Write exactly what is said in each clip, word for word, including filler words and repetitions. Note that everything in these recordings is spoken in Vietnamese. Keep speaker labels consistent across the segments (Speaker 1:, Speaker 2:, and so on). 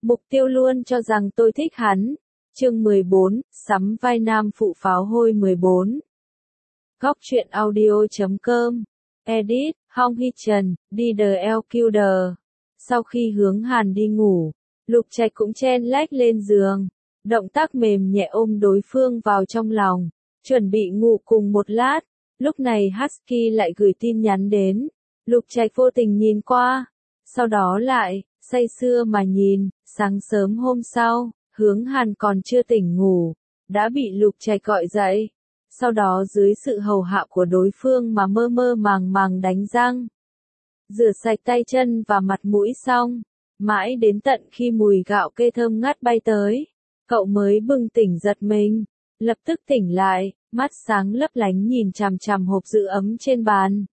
Speaker 1: Mục Tiêu luôn cho rằng tôi thích hắn. Chương mười bốn, sắm vai nam phụ pháo hôi mười bốn. Góc truyện audio chấm com. Edit, Hong Hee Trần, đi đờ eo kiu đờ. Sau khi Hướng Hàn đi ngủ, Lục Trạch cũng chen lách lên giường. Động tác mềm nhẹ ôm đối phương vào trong lòng. Chuẩn bị ngủ cùng một lát. Lúc này Husky lại gửi tin nhắn đến. Lục Trạch vô tình nhìn qua. Sau đó lại, say sưa mà nhìn, sáng sớm hôm sau, Hướng Hàn còn chưa tỉnh ngủ, đã bị Lục Trạch gọi dậy. Sau đó dưới sự hầu hạ của đối phương mà mơ mơ màng màng đánh răng. Rửa sạch tay chân và mặt mũi xong, mãi đến tận khi mùi gạo kê thơm ngát bay tới, cậu mới bừng tỉnh giật mình, lập tức tỉnh lại, mắt sáng lấp lánh nhìn chằm chằm hộp giữ ấm trên bàn.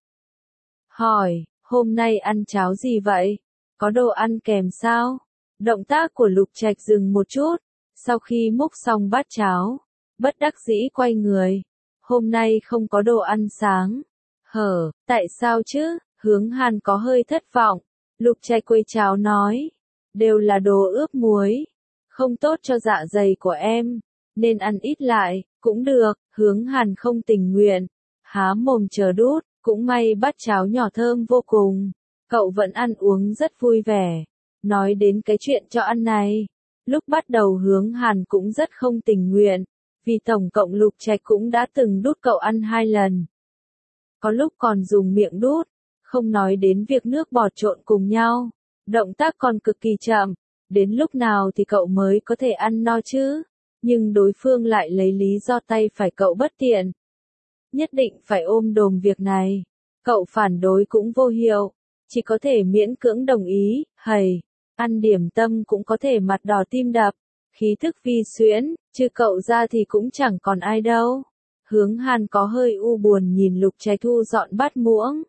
Speaker 1: Hỏi, hôm nay ăn cháo gì vậy? Có đồ ăn kèm sao? Động tác của Lục Trạch dừng một chút, sau khi múc xong bát cháo, bất đắc dĩ quay người. Hôm nay không có đồ ăn sáng. Hở, tại sao chứ? Hướng Hàn có hơi thất vọng. Lục Trạch quây cháo nói, đều là đồ ướp muối, không tốt cho dạ dày của em, nên ăn ít lại, cũng được. Hướng Hàn không tình nguyện, há mồm chờ đút, cũng may bát cháo nhỏ thơm vô cùng. Cậu vẫn ăn uống rất vui vẻ. Nói đến cái chuyện cho ăn này, lúc bắt đầu Hướng Hàn cũng rất không tình nguyện, vì tổng cộng Lục Trạch cũng đã từng đút cậu ăn hai lần. Có lúc còn dùng miệng đút, không nói đến việc nước bọt trộn cùng nhau, động tác còn cực kỳ chậm, đến lúc nào thì cậu mới có thể ăn no chứ, nhưng đối phương lại lấy lý do tay phải cậu bất tiện. Nhất định phải ôm đồm việc này, cậu phản đối cũng vô hiệu, chỉ có thể miễn cưỡng đồng ý. Hầy, ăn điểm tâm cũng có thể mặt đỏ tim đập, khí thức vi xuyễn, chứ cậu ra thì cũng chẳng còn ai đâu. Hướng Hàn có hơi u buồn nhìn Lục Trạch thu dọn bát muỗng.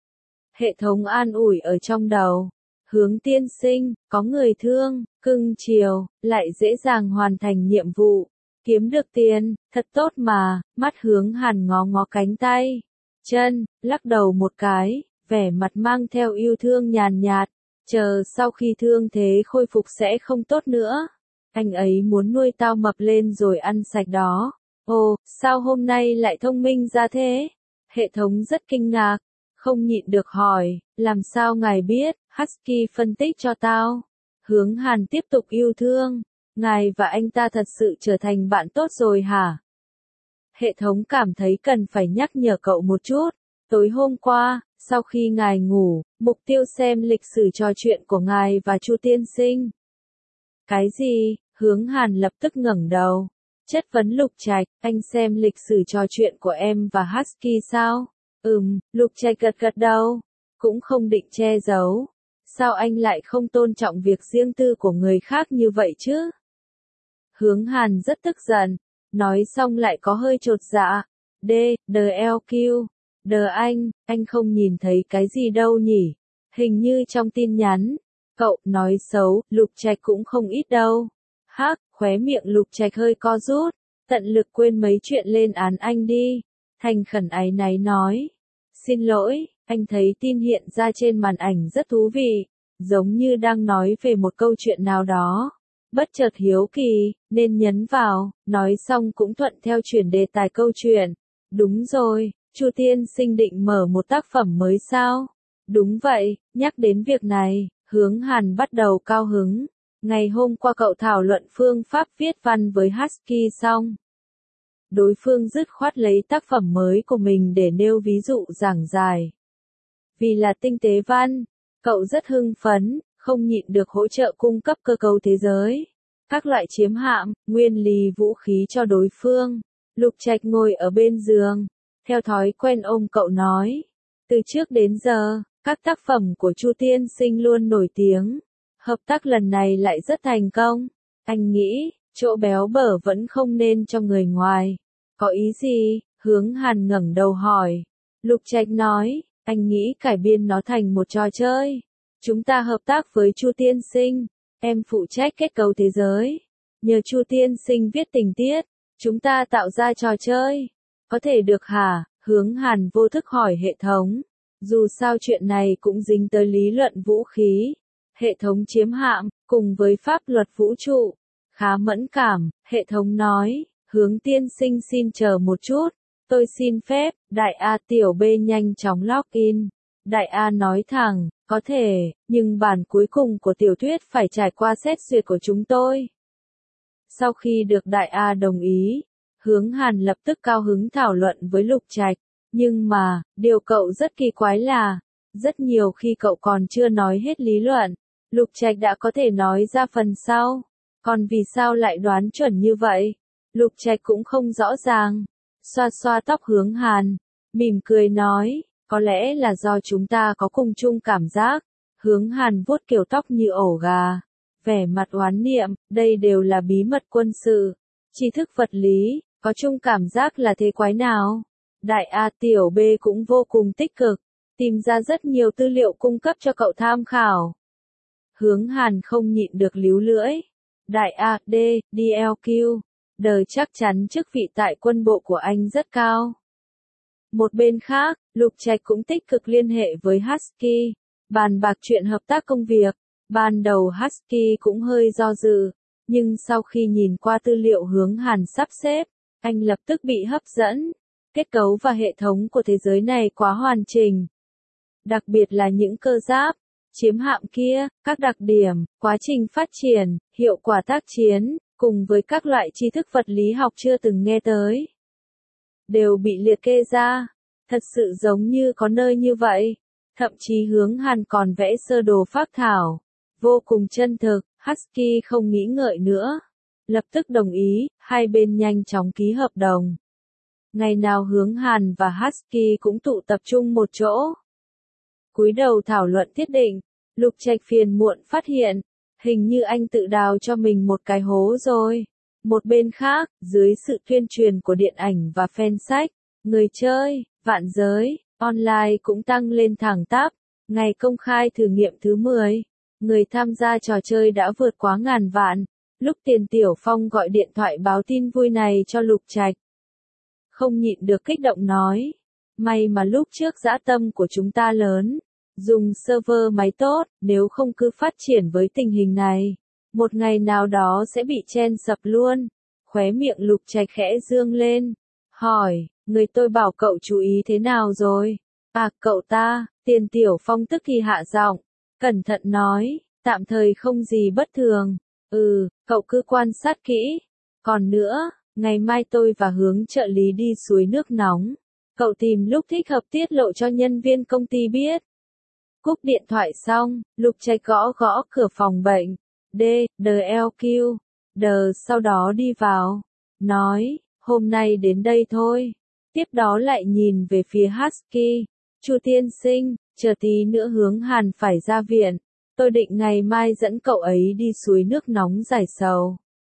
Speaker 1: Hệ thống an ủi ở trong đầu. Hướng tiên sinh, có người thương, cưng chiều, lại dễ dàng hoàn thành nhiệm vụ, kiếm được tiền, thật tốt mà. Mắt Hướng Hàn ngó ngó cánh tay, chân, lắc đầu một cái, vẻ mặt mang theo yêu thương nhàn nhạt, chờ sau khi thương thế khôi phục sẽ không tốt nữa. Anh ấy muốn nuôi tao mập lên rồi ăn sạch đó. Ồ, sao hôm nay lại thông minh ra thế? Hệ thống rất kinh ngạc, không nhịn được hỏi, làm sao ngài biết? Husky phân tích cho tao. Hướng Hàn tiếp tục yêu thương, ngài và anh ta thật sự trở thành bạn tốt rồi hả? Hệ thống cảm thấy cần phải nhắc nhở cậu một chút. Tối hôm qua, sau khi ngài ngủ, Mục Tiêu xem lịch sử trò chuyện của ngài và Chu tiên sinh. Cái gì? Hướng Hàn lập tức ngẩng đầu, chất vấn Lục Trạch, anh xem lịch sử trò chuyện của em và Husky sao? Ừm, Lục Trạch gật gật đầu, cũng không định che giấu. Sao anh lại không tôn trọng việc riêng tư của người khác như vậy chứ? Hướng Hàn rất tức giận, nói xong lại có hơi chột dạ. D, đờ eo kiu, đờ anh, anh không nhìn thấy cái gì đâu nhỉ? Hình như trong tin nhắn, cậu nói xấu, Lục Trạch cũng không ít đâu. Hắc, khóe miệng Lục Trạch hơi co rút, tận lực quên mấy chuyện lên án anh đi. Thành khẩn áy náy nói, xin lỗi, anh thấy tin hiện ra trên màn ảnh rất thú vị, giống như đang nói về một câu chuyện nào đó. Bất chợt hiếu kỳ, nên nhấn vào, nói xong cũng thuận theo chuyển đề tài câu chuyện. Đúng rồi, Chu tiên sinh định mở một tác phẩm mới sao? Đúng vậy, nhắc đến việc này, Hướng Hàn bắt đầu cao hứng. Ngày hôm qua cậu thảo luận phương pháp viết văn với Husky xong. Đối phương dứt khoát lấy tác phẩm mới của mình để nêu ví dụ giảng giải. Vì là tinh tế văn, cậu rất hưng phấn, không nhịn được hỗ trợ cung cấp cơ cấu thế giới, các loại chiếm hạm, nguyên lý vũ khí cho đối phương. Lục Trạch ngồi ở bên giường, theo thói quen ôm cậu nói, từ trước đến giờ, các tác phẩm của Chu tiên sinh luôn nổi tiếng, hợp tác lần này lại rất thành công. Anh nghĩ, chỗ béo bở vẫn không nên cho người ngoài. Có ý gì? Hướng Hàn ngẩng đầu hỏi. Lục Trạch nói, anh nghĩ cải biên nó thành một trò chơi. Chúng ta hợp tác với Chu tiên sinh, em phụ trách kết cấu thế giới. Nhờ Chu tiên sinh viết tình tiết, chúng ta tạo ra trò chơi. Có thể được hả? Hướng Hàn vô thức hỏi hệ thống. Dù sao chuyện này cũng dính tới lý luận vũ khí. Hệ thống chiếm hạm, cùng với pháp luật vũ trụ. Khá mẫn cảm, hệ thống nói, Hướng tiên sinh xin chờ một chút, tôi xin phép, đại A tiểu B nhanh chóng login. Đại A nói thẳng, có thể, nhưng bản cuối cùng của tiểu thuyết phải trải qua xét duyệt của chúng tôi. Sau khi được đại A đồng ý, Hướng Hàn lập tức cao hứng thảo luận với Lục Trạch, nhưng mà, điều cậu rất kỳ quái là, rất nhiều khi cậu còn chưa nói hết lý luận, Lục Trạch đã có thể nói ra phần sau, còn vì sao lại đoán chuẩn như vậy? Lục Trạch cũng không rõ ràng, xoa xoa tóc Hướng Hàn, mỉm cười nói, có lẽ là do chúng ta có cùng chung cảm giác. Hướng Hàn vuốt kiểu tóc như ổ gà, vẻ mặt oán niệm, đây đều là bí mật quân sự, tri thức vật lý, có chung cảm giác là thế quái nào. Đại A tiểu B cũng vô cùng tích cực, tìm ra rất nhiều tư liệu cung cấp cho cậu tham khảo. Hướng Hàn không nhịn được líu lưỡi. Đại A, D, D L Q, đời chắc chắn chức vị tại quân bộ của anh rất cao. Một bên khác, Lục Trạch cũng tích cực liên hệ với Husky, bàn bạc chuyện hợp tác công việc. Ban đầu Husky cũng hơi do dự, nhưng sau khi nhìn qua tư liệu Hướng Hàn sắp xếp, anh lập tức bị hấp dẫn. Kết cấu và hệ thống của thế giới này quá hoàn chỉnh. Đặc biệt là những cơ giáp, chiếm hạm kia, các đặc điểm, quá trình phát triển, hiệu quả tác chiến, cùng với các loại tri thức vật lý học chưa từng nghe tới, đều bị liệt kê ra. Thật sự giống như có nơi như vậy. Thậm chí Hướng Hàn còn vẽ sơ đồ phác thảo. Vô cùng chân thực, Husky không nghĩ ngợi nữa. Lập tức đồng ý, hai bên nhanh chóng ký hợp đồng. Ngày nào Hướng Hàn và Husky cũng tụ tập trung một chỗ. Cúi đầu thảo luận thiết định, Lục Trạch phiền muộn phát hiện, hình như anh tự đào cho mình một cái hố rồi. Một bên khác, dưới sự tuyên truyền của điện ảnh và fan sách, người chơi, vạn giới, online cũng tăng lên thẳng tắp. Ngày công khai thử nghiệm thứ mười, người tham gia trò chơi đã vượt quá ngàn vạn. Lúc Tiền Tiểu Phong gọi điện thoại báo tin vui này cho Lục Trạch, không nhịn được kích động nói, may mà lúc trước dã tâm của chúng ta lớn, dùng server máy tốt, nếu không cứ phát triển với tình hình này, một ngày nào đó sẽ bị chen sập luôn. Khóe miệng Lục Trạch khẽ dương lên, hỏi, người tôi bảo cậu chú ý thế nào rồi? À, cậu ta, Tiền Tiểu Phong tức thì hạ giọng, cẩn thận nói, tạm thời không gì bất thường. Ừ, cậu cứ quan sát kỹ. Còn nữa, ngày mai tôi và Hướng trợ lý đi suối nước nóng. Cậu tìm lúc thích hợp tiết lộ cho nhân viên công ty biết. Cúp điện thoại xong, Lục Trạch gõ gõ cửa phòng bệnh. D, D L Q. D sau đó đi vào. Nói, hôm nay đến đây thôi. Tiếp đó lại nhìn về phía Husky. Chu tiên sinh, chờ tí nữa Hướng Hàn phải ra viện. Tôi định ngày mai dẫn cậu ấy đi suối nước nóng giải sầu.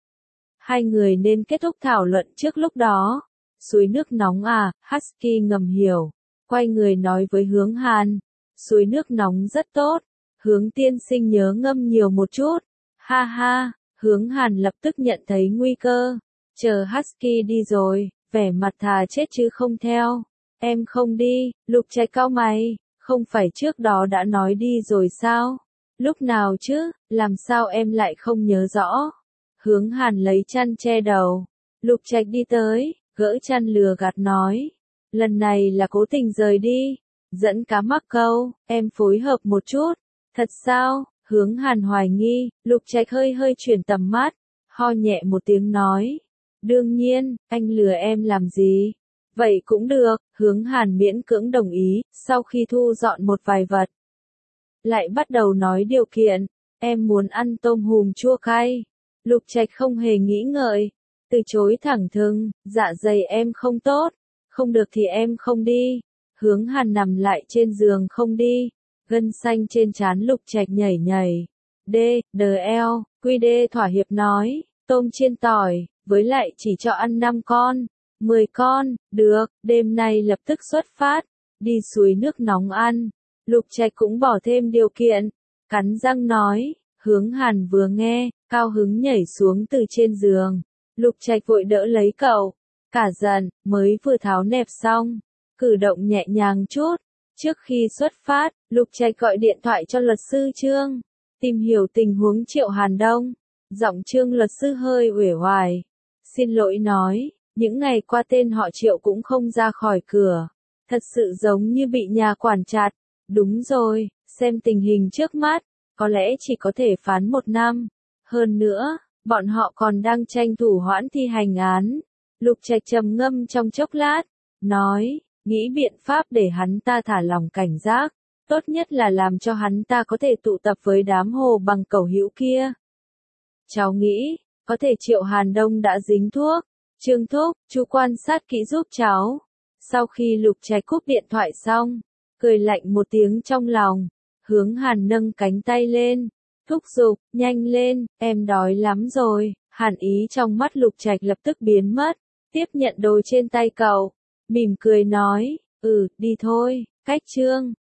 Speaker 1: Hai người nên kết thúc thảo luận trước lúc đó. Suối nước nóng à, Husky ngầm hiểu. Quay người nói với Hướng Hàn. Suối nước nóng rất tốt. Hướng tiên sinh nhớ ngâm nhiều một chút. Ha ha, Hướng Hàn lập tức nhận thấy nguy cơ. Chờ Husky đi rồi, vẻ mặt thà chết chứ không theo. Em không đi, Lục Trạch cau mày. Không phải trước đó đã nói đi rồi sao? Lúc nào chứ, làm sao em lại không nhớ rõ? Hướng Hàn lấy chăn che đầu. Lục Trạch đi tới, gỡ chăn lừa gạt nói. Lần này là cố tình rời đi. Dẫn cá mắc câu, em phối hợp một chút. Thật sao? Hướng Hàn hoài nghi, Lục Trạch hơi hơi chuyển tầm mắt. Ho nhẹ một tiếng nói. Đương nhiên, anh lừa em làm gì? Vậy cũng được, Hướng Hàn miễn cưỡng đồng ý, sau khi thu dọn một vài vật. Lại bắt đầu nói điều kiện, em muốn ăn tôm hùm chua cay. Lục Trạch không hề nghĩ ngợi, từ chối thẳng thừng, dạ dày em không tốt, không được thì em không đi. Hướng Hàn nằm lại trên giường không đi, gân xanh trên trán Lục Trạch nhảy nhảy. D, D L, Q D thỏa hiệp nói, tôm chiên tỏi, với lại chỉ cho ăn năm con, mười con, được, đêm nay lập tức xuất phát, đi suối nước nóng ăn. Lục Trạch cũng bỏ thêm điều kiện, cắn răng nói. Hướng Hàn vừa nghe, cao hứng nhảy xuống từ trên giường. Lục Trạch vội đỡ lấy cậu, cả giận, mới vừa tháo nẹp xong, cử động nhẹ nhàng chút. Trước khi xuất phát, Lục Trạch gọi điện thoại cho luật sư Trương. Tìm hiểu tình huống Triệu Hàn Đông. Giọng Trương luật sư hơi uể oải. Xin lỗi nói, những ngày qua tên họ Triệu cũng không ra khỏi cửa. Thật sự giống như bị nhà quản chặt. Đúng rồi, xem tình hình trước mắt, có lẽ chỉ có thể phán một năm. Hơn nữa, bọn họ còn đang tranh thủ hoãn thi hành án. Lục Trạch trầm ngâm trong chốc lát, nói, nghĩ biện pháp để hắn ta thả lỏng cảnh giác. Tốt nhất là làm cho hắn ta có thể tụ tập với đám Hồ Bằng Cẩu hữu kia. Cháu nghĩ, có thể Triệu Hàn Đông đã dính thuốc. Trương thúc, chú quan sát kỹ giúp cháu. Sau khi Lục Trạch cúp điện thoại xong, cười lạnh một tiếng trong lòng, hướng Hàn nâng cánh tay lên. Thúc giục, nhanh lên, em đói lắm rồi. Hàn ý trong mắt Lục Trạch lập tức biến mất, tiếp nhận đồ trên tay cậu, mỉm cười nói, ừ, đi thôi, cách Trương.